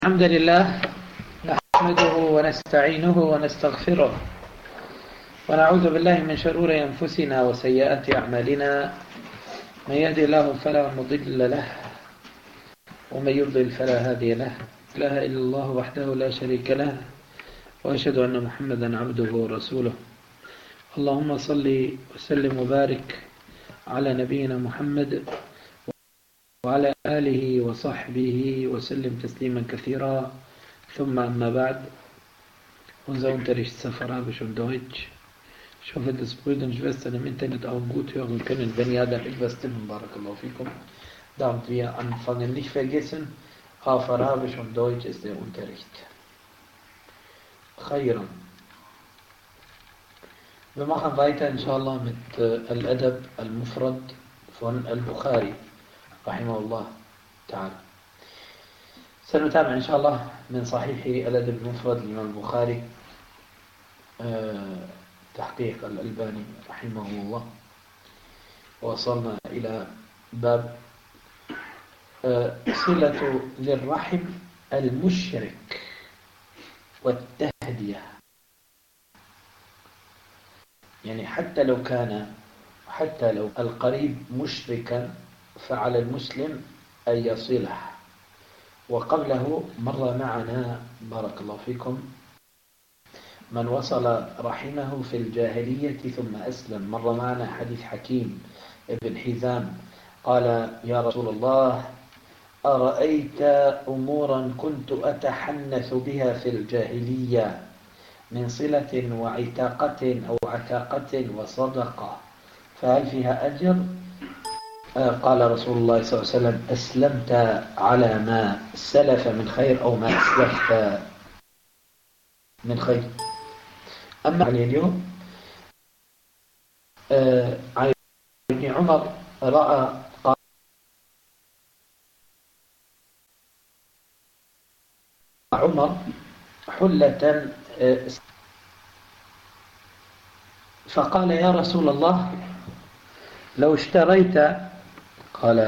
الحمد لله نحمده ونستعينه ونستغفره ونعوذ بالله من شرور أنفسنا وسيئات أعمالنا. من يهدي الله فلا مضل له ومن يضلل فلا هادي له. لا إله إلا الله وحده لا شريك له وأشهد أن محمدا عبده ورسوله. اللهم صل وسلم وبارك على نبينا محمد وعلى آله وصحبه وسلم تسليما كثيرا. ثم أما بعد. Unser Unterricht ist auf Arabisch und Deutsch. Ich hoffe, dass Brüder und Schwestern im Internet auch gut hören können. Wenn ja, dann etwas stimmen, Barakallahu fikum. Damit wir anfangen. Nicht vergessen, auf Arabisch und Deutsch ist der Unterricht. Khairan. Wir machen weiter, inshallah, mit Al-Adab Al-Mufrad von Al-Bukhari. Rahimahullah ta'ala. سنتابع إن شاء الله من صحيح الأدب المفرد للإمام البخاري تحقيق الألباني رحمه الله. وصلنا إلى باب صلة ذي الرحم المشرك والتهدية. يعني حتى لو القريب مشركا فعلى المسلم أن يصله. وقبله مر معنا بارك الله فيكم من وصل رحمه في الجاهلية ثم أسلم. مر معنا حديث حكيم ابن حزام قال: يا رسول الله، أرأيت أمورا كنت أتحنث بها في الجاهلية من صلة وعتاقة أو عتاقة وصدقة، فهل فيها أجر؟ قال رسول الله صلى الله عليه وسلم: أسلمت على ما سلف من خير أو ما أسلفت من خير. أما عليه اليوم عن ابن عمر رأى عمر حلة فقال: يا رسول الله، لو اشتريت، قال: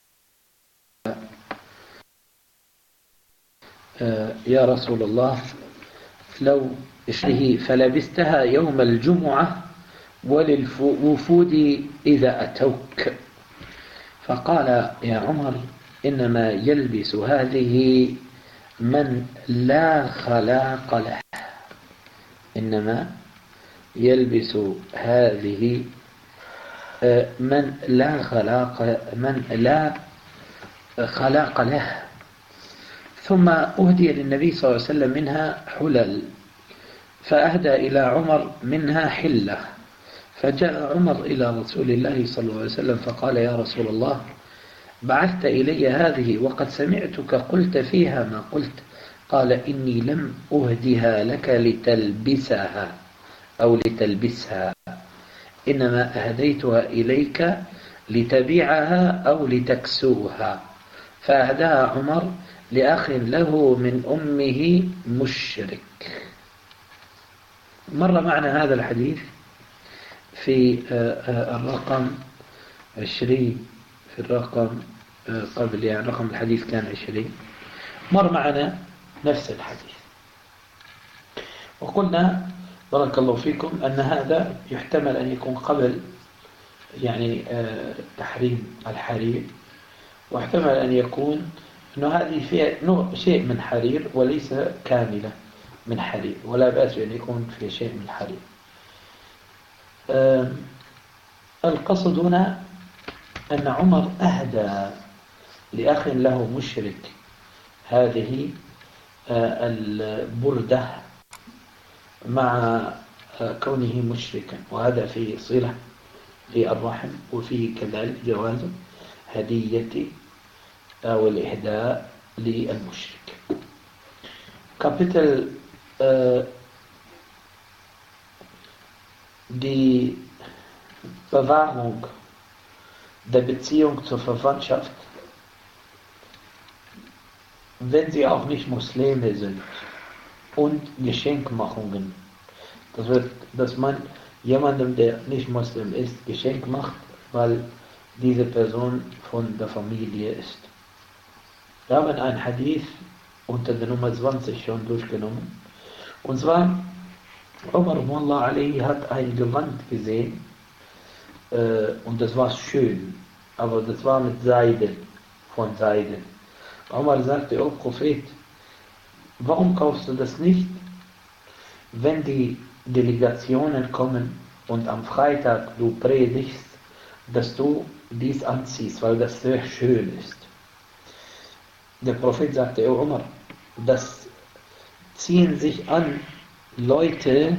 يا رسول الله، لو اشتريه فلبستها يوم الجمعة وللوفود إذا أتوك. فقال: يا عمر، إنما يلبس هذه من لا خلاق له. إنما يلبس هذه من لا خلاق له. ثم أهدي للنبي صلى الله عليه وسلم منها حلل، فأهدى إلى عمر منها حلة. فجاء عمر إلى رسول الله صلى الله عليه وسلم فقال: يا رسول الله، بعثت إلي هذه وقد سمعتك قلت فيها ما قلت. قال: إني لم أهدها لك لتلبسها أو لتلبسها، إنما أهديتها إليك لتبيعها أو لتكسوها. فأهداها عمر لأخ له من أمه مشرك. مر معنا هذا الحديث في الرقم 20، في الرقم قبل، يعني رقم الحديث كان 20. مر معنا نفس الحديث وقلنا بارك الله فيكم أن هذا يحتمل أن يكون قبل يعني تحريم الحرير، واحتمل أن يكون أنه هذه فيها شيء من حرير وليس كاملة من حرير، ولا بأس أن يكون فيها شيء من حرير. القصد هنا أن عمر أهدى لأخ له مشرك هذه البردة مع كونه مشركا، وهذا فيه صلة للرحم، وفيه كذلك جواز هدية أو الإهداء للمشرك. Kapitel die Bewahrung der Beziehung zur Verwandtschaft, wenn sie auch nicht Muslime sind, und Geschenkmachungen. Das wird, dass man jemandem, der nicht Muslim ist, Geschenk macht, weil diese Person von der Familie ist. Wir haben ein Hadith unter der Nummer 20 schon durchgenommen. Und zwar, Umar Mullah Ali hat ein Gewand gesehen und das war schön, aber das war mit Seide, von Seide. Umar sagte, oh Prophet, warum kaufst du das nicht, wenn die Delegationen kommen und am Freitag du predigst, dass du dies anziehst, weil das sehr schön ist. Der Prophet sagte, oh Umar, das ziehen sich an Leute,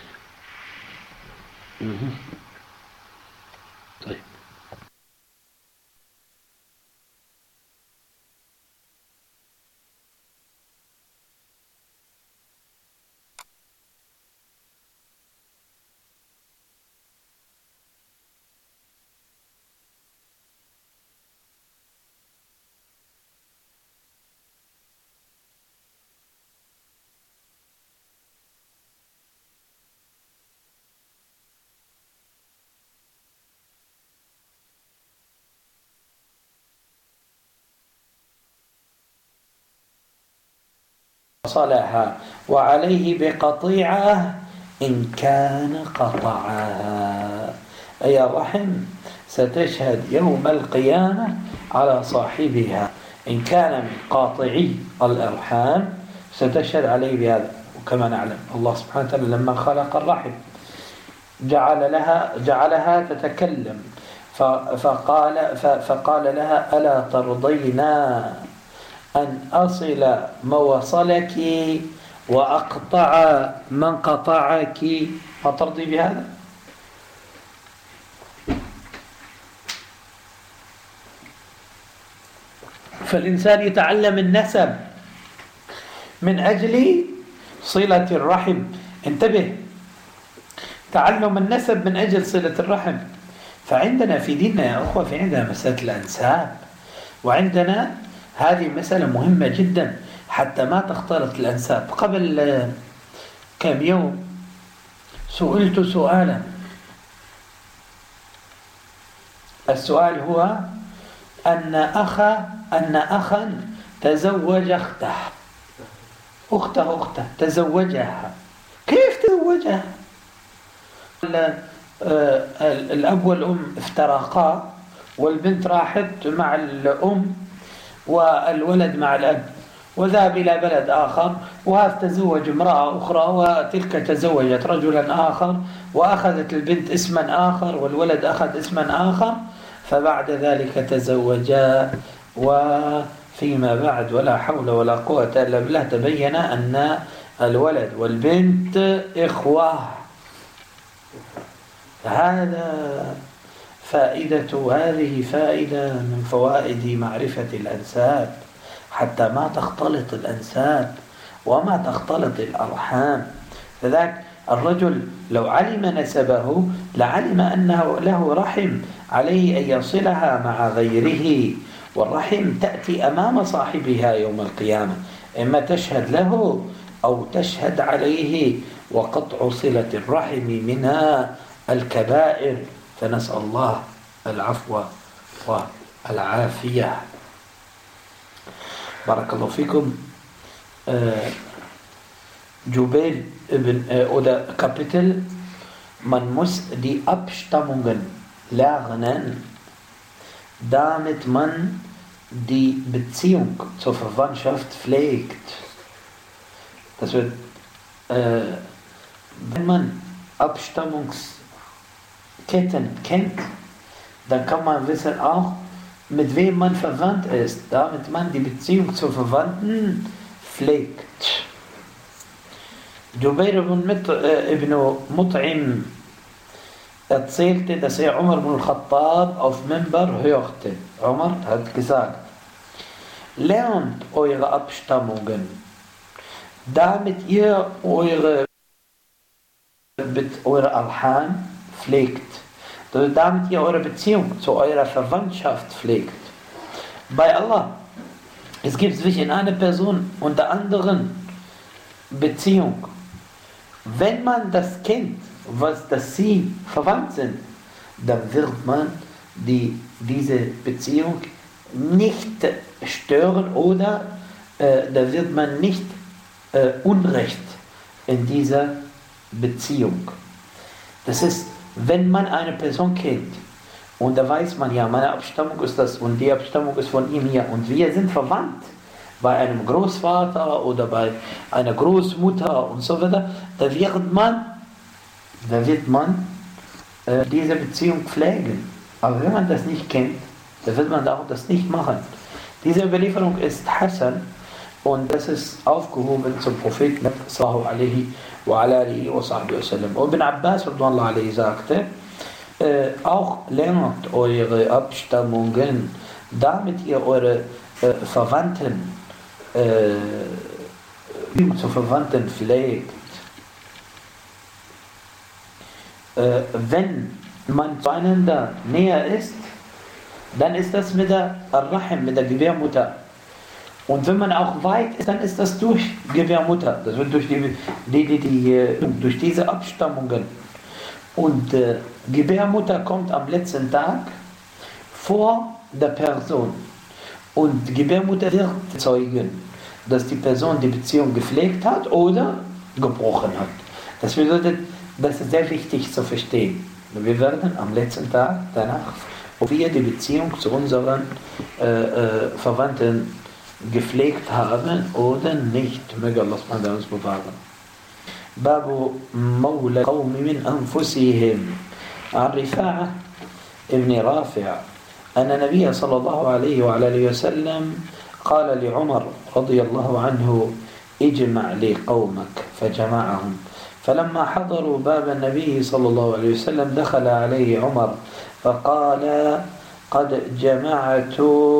صلها وعليه بقطيعة إن كان قطعها، أي الرحم ستشهد يوم القيامة على صاحبها، إن كان من قاطعي الأرحام ستشهد عليه بهذا. وكما نعلم الله سبحانه وتعالى لما خلق الرحم جعلها تتكلم فقال لها ألا ترضينا أن أصل موصلك وأقطع من قطعك؟ ما ترضي بهذا؟ فالإنسان يتعلم النسب من أجل صلة الرحم. انتبه، تعلم النسب من أجل صلة الرحم. فعندنا في ديننا يا أخوة في عندنا مسألة الأنساب، وعندنا هذه مسألة مهمة جدا حتى ما تختلط الأنساب. قبل كم يوم سئلت سؤالا، السؤال هو أن أخا تزوج أخته تزوجها. كيف تزوجها؟ الأب والأم افترقا والبنت راحت مع الأم والولد مع الأب، وذهب إلى بلد آخر، وهذا تزوج امرأة أخرى وتلك تزوجت رجلا آخر، وأخذت البنت اسما آخر والولد أخذ اسما آخر، فبعد ذلك تزوجا، وفيما بعد ولا حول ولا قوة إلا بالله تبين أن الولد والبنت إخوة. هذه فائدة من فوائد معرفة الأنساب حتى ما تختلط الأنساب وما تختلط الأرحام. فذاك الرجل لو علم نسبه لعلم أنه له رحم عليه أن يصلها مع غيره، والرحم تأتي أمام صاحبها يوم القيامة، إما تشهد له أو تشهد عليه، وقطع صلة الرحم منها الكبائر، فنسأل الله العفو والعافية. بارك الله فيكم. Jubail oder Kapitel, man muss die Abstammungen lernen, damit man die Beziehung zur Verwandtschaft pflegt. Das wird, wenn man Abstammungsketten kennt, dann kann man wissen auch, mit wem man verwandt ist, damit man die Beziehung zur Verwandten pflegt. Jubair ibn Mut'im erzählte, dass er Umar ibn al-Khattab auf Minbar hörte. Umar hat gesagt, lernt eure Abstammungen, damit ihr eure Arham pflegt, damit ihr eure Beziehung zu eurer Verwandtschaft pflegt. Bei Allah, es gibt zwischen einer Person und der anderen Beziehung. Wenn man das kennt, dass sie verwandt sind, dann wird man diese Beziehung nicht stören oder da wird man nicht Unrecht in dieser Beziehung. Das ist, wenn man eine Person kennt und da weiß man, ja, meine Abstammung ist das und die Abstammung ist von ihm hier und wir sind verwandt bei einem Großvater oder bei einer Großmutter und so weiter, da wird man diese Beziehung pflegen. Aber wenn man das nicht kennt, dann wird man auch das nicht machen. Diese Überlieferung ist Hassan und das ist aufgehoben zum Propheten sallallahu alaihi wa alihi wa sahbihi wasallam. Und Ibn Abbas radhiyallahu alaihi sagte, auch lernt eure Abstammungen, damit ihr eure Verwandten zu Verwandten pflegt. Wenn man zueinander näher ist, dann ist das mit der Ar-Rahim, mit der Gebärmutter. Und wenn man auch weit ist, dann ist das durch Gebärmutter. Das wird durch, durch diese Abstammungen. Und Gebärmutter kommt am letzten Tag vor der Person. Und Gebärmutter wird zeugen, dass die Person die Beziehung gepflegt hat oder gebrochen hat. Das bedeutet, das ist sehr wichtig zu verstehen. Wir werden am letzten Tag danach, ob wir die Beziehung zu unseren Verwandten gepflegt haben oder nicht. Möge Allah subhanahu uns bewahren. Babu Mawla Qawmi min Anfusihim. An Rifa'a ibn Rafi' أن النبي صلى الله عليه وعلى آله وسلم قال لعمر رضي الله عنه اجمع لي قومك فجمعهم فلما حضروا باب النبي صلى الله عليه وسلم دخل عليه عمر فقال قد جمعت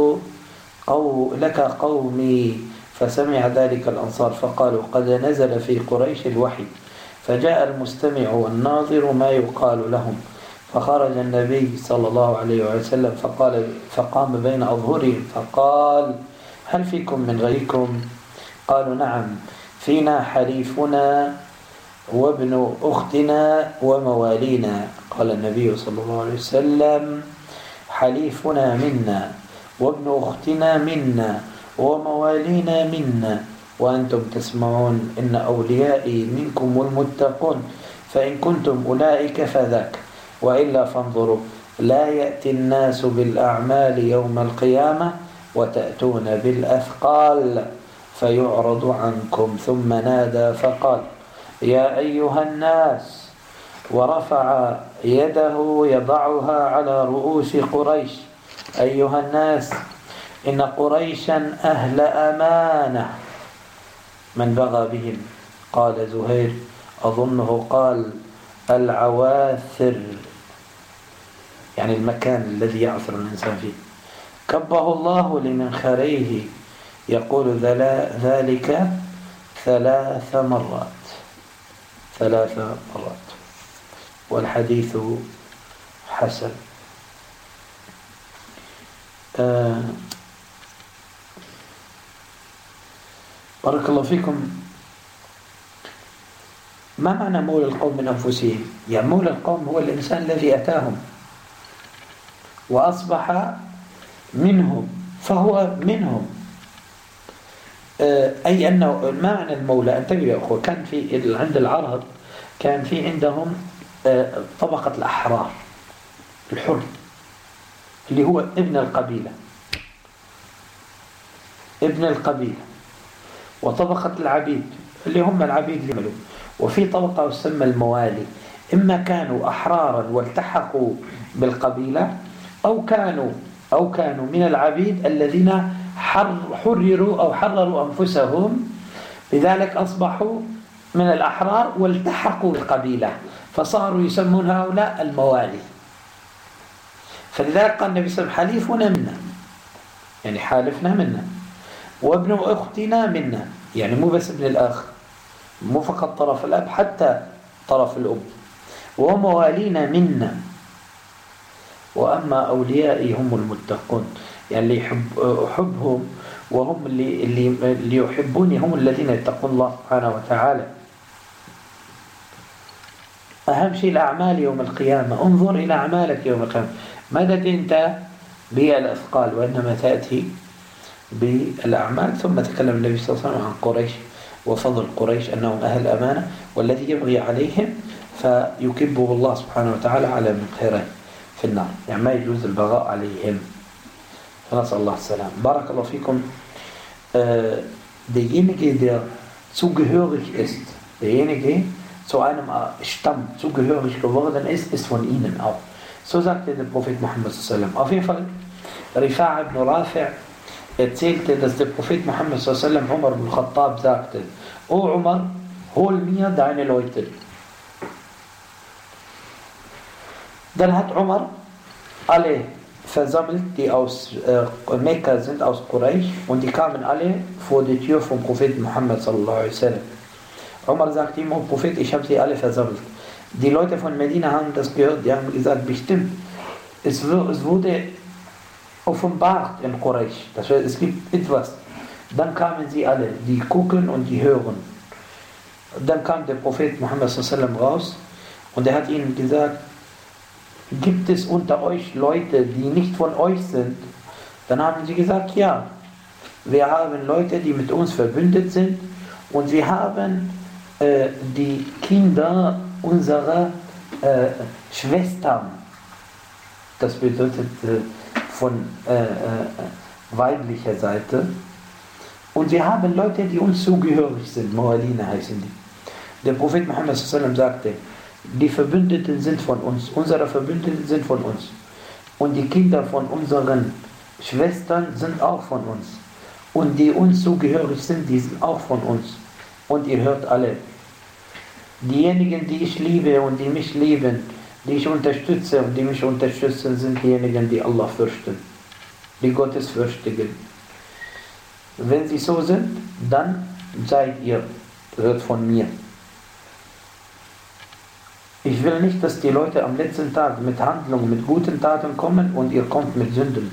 لك قومي فسمع ذلك الأنصار فقالوا قد نزل في قريش الوحي فجاء المستمع والناظر ما يقال لهم فخرج النبي صلى الله عليه وسلم فقام بين أظهرهم فقال هل فيكم من غيركم قالوا نعم فينا حليفنا وابن أختنا وموالينا قال النبي صلى الله عليه وسلم حليفنا منا وابن أختنا منا وموالينا منا وأنتم تسمعون إن أوليائي منكم المتقون فإن كنتم أولئك فذاك وإلا فانظروا لا يأتي الناس بالأعمال يوم القيامة وتأتون بالأثقال فيعرض عنكم ثم نادى فقال يا أيها الناس ورفع يده يضعها على رؤوس قريش أيها الناس إن قريشا أهل أمانة من بغى بهم قال زهير أظنه قال العواثر يعني المكان الذي يعثر الإنسان فيه كبه الله لمنخريه يقول ذلك 3 مرات والحديث حسن. بارك الله فيكم. ما معنى مولى القوم من أنفسهم؟ يعني مولى القوم هو الإنسان الذي أتاهم وأصبح منهم فهو منهم. أي أنه ما معنى المولى؟ انتبهوا يا أخوة، كان في عند العرب كان في عندهم طبقة الأحرار الحر اللي هو ابن القبيلة وطبقة العبيد اللي هم العبيد اللي عملوا، وفي طبقة تسمى الموالي، إما كانوا أحرارا والتحقوا بالقبيلة أو كانوا من العبيد الذين حرروا أو حرروا أنفسهم، لذلك أصبحوا من الأحرار والتحقوا بالقبيلة فصاروا يسمون هؤلاء الموالي. فلذلك قال النبي صلى الله عليه وسلم حليفنا منا، يعني حالفنا منا، وابن أختنا منا، يعني مو بس ابن الأخ، مو فقط طرف الأب حتى طرف الأم، وموالينا منا، وأما أوليائي هم المتقون، يعني اللي أحبهم وهم اللي يحبوني هم الذين يتقون الله سبحانه وتعالى. أهم شيء الأعمال يوم القيامة، انظر إلى أعمالك يوم القيامة، ماذا أنت بها الأثقال، وإنما تأتي بالأعمال. ثم تكلم النبي صلى الله عليه وسلم عن قريش وفضل قريش أنهم أهل أمانة، والذي يبغي عليهم فيكبه الله سبحانه وتعالى على منخره في النار، يعني ما يجوز البغاء عليهم. فنسأل الله السلام. بارك الله فيكم. Derjenige, der zugehörig ist, derjenige zu einem Stamm zugehörig geworden ist, ist von ihnen auch. So sagte der Prophet Muhammad sallallahu alaihi wasallam. Auf jeden Fall, Rifa'a ibn Rafi' erzählte, dass der Prophet Muhammad sallallahu alaihi wasallam Umar ibn Khattab sagte: O Umar, hol mir deine Leute. Dann hat Umar alle versammelt, die aus Mekka sind, aus Quraysh, und die kamen alle vor die Tür vom Propheten Muhammad sallallahu alaihi wasallam. Umar sagte ihm: O Prophet, ich habe sie alle versammelt. Die Leute von Medina haben das gehört, die haben gesagt: bestimmt, es wurde offenbart in Quraysh, das heißt, es gibt etwas. Dann kamen sie alle, die gucken und die hören. Dann kam der Prophet Muhammad sallallahu alaihi wasallam raus und er hat ihnen gesagt: gibt es unter euch Leute, die nicht von euch sind? Dann haben sie gesagt: ja, wir haben Leute, die mit uns verbündet sind, und wir haben die Kinder unserer Schwestern. Das bedeutet von weiblicher Seite. Und wir haben Leute, die uns zugehörig sind, Mawalina heißen die. Der Prophet Muhammad sallallahu alaihi wasallam sagte: die Verbündeten sind von uns, unsere Verbündeten sind von uns. Und die Kinder von unseren Schwestern sind auch von uns. Und die uns zugehörig sind, die sind auch von uns. Und ihr hört alle. Diejenigen, die ich liebe und die mich lieben, die ich unterstütze und die mich unterstützen, sind diejenigen, die Allah fürchten, die Gottesfürchtigen. Wenn sie so sind, dann seid ihr, hört von mir. Ich will nicht, dass die Leute am letzten Tag mit Handlungen, mit guten Taten kommen und ihr kommt mit Sünden.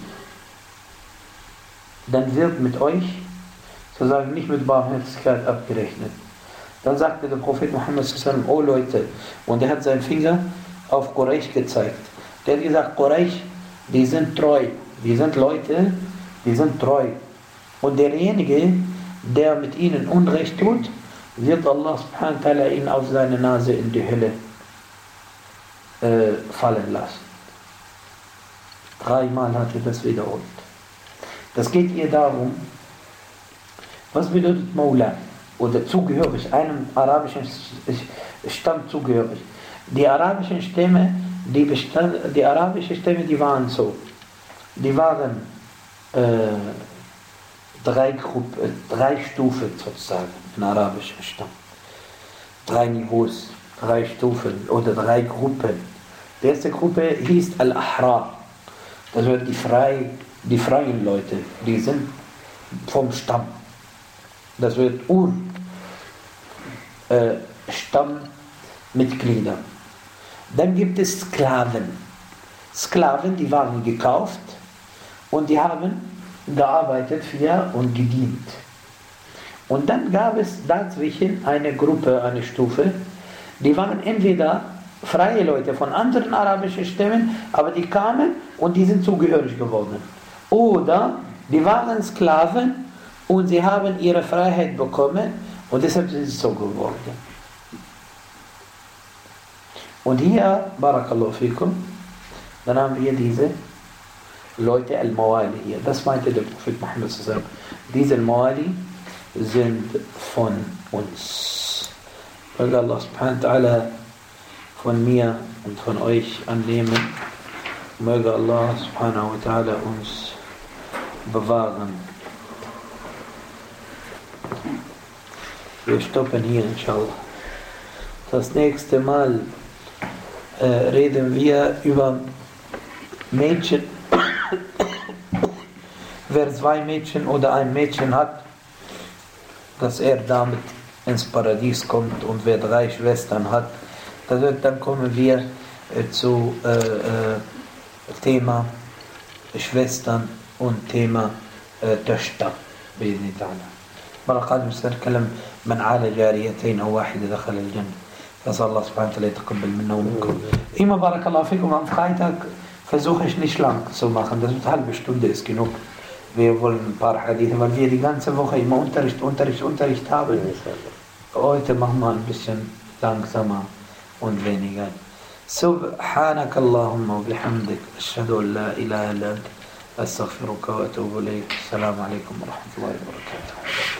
Dann wird mit euch sozusagen nicht mit Barmherzigkeit abgerechnet. Dann sagte der Prophet Muhammad sallallahu alaihi wasallam: O Leute, und er hat seinen Finger auf Quraysh gezeigt. Der hat gesagt: Quraysh, die sind treu, die sind Leute, die sind treu. Und derjenige, der mit ihnen Unrecht tut, wird Allah subhanahu wa ta'ala ihn auf seine Nase in die Hölle fallen lassen. 3-mal hat er das wiederholt. Das geht ihr darum, was bedeutet Maula oder zugehörig, einem arabischen Stamm zugehörig. Die arabischen Stämme, die arabischen Stämme, die waren so. Die waren drei Stufen sozusagen, ein arabischer Stamm. 3 Niveaus, 3 Stufen oder 3 Gruppen. Die erste Gruppe hieß Al-Ahrar. Das sind die freien Leute, die sind vom Stamm. Das wird Stammmitglieder. Dann gibt es Sklaven. Sklaven, die waren gekauft und die haben gearbeitet für und gedient. Und dann gab es dazwischen eine Gruppe, eine Stufe, die waren entweder freie Leute von anderen arabischen Stämmen, aber die kamen und die sind zugehörig geworden. Oder die waren Sklaven und sie haben ihre Freiheit bekommen und deshalb sind sie so geworden. Und hier, Barakallahu fikum, dann haben wir diese Leute Al-Mawali hier. Das meinte der Prophet Muhammad sallallahu alaihi wasallam. Diese Al-Mawali sind von uns. Möge Allah subhanahu wa ta'ala von mir und von euch annehmen. Möge Allah subhanahu wa ta'ala uns bewahren. Wir stoppen hier, inshallah. Das nächste Mal reden wir über Mädchen. Wer 2 Mädchen oder ein Mädchen hat, dass er damit ins Paradies kommt, und wer 3 Schwestern hat, dann kommen wir zu Thema Schwestern und Thema Töchter. بإذن تعالى. مرة قادم سنتكلم من عال جاريتين أو واحدة دخل الجنة. فأسأل الله سبحانه وتعالى يتقبل منا ومنكم. Immer بارك الله فيكم. Am Freitag versuche ich nicht lang zu machen. Das wird eine halbe Stunde ist genug. wir wollen ein paar Hadithe, weil wir die ganze Woche immer Unterricht haben. Heute machen wir ein bisschen langsamer und weniger. سبحانك اللهم وبحمدك أشهد أن لا إله إلا أنت أستغفرك وأتوب إليك. السلام عليكم ورحمة الله وبركاته.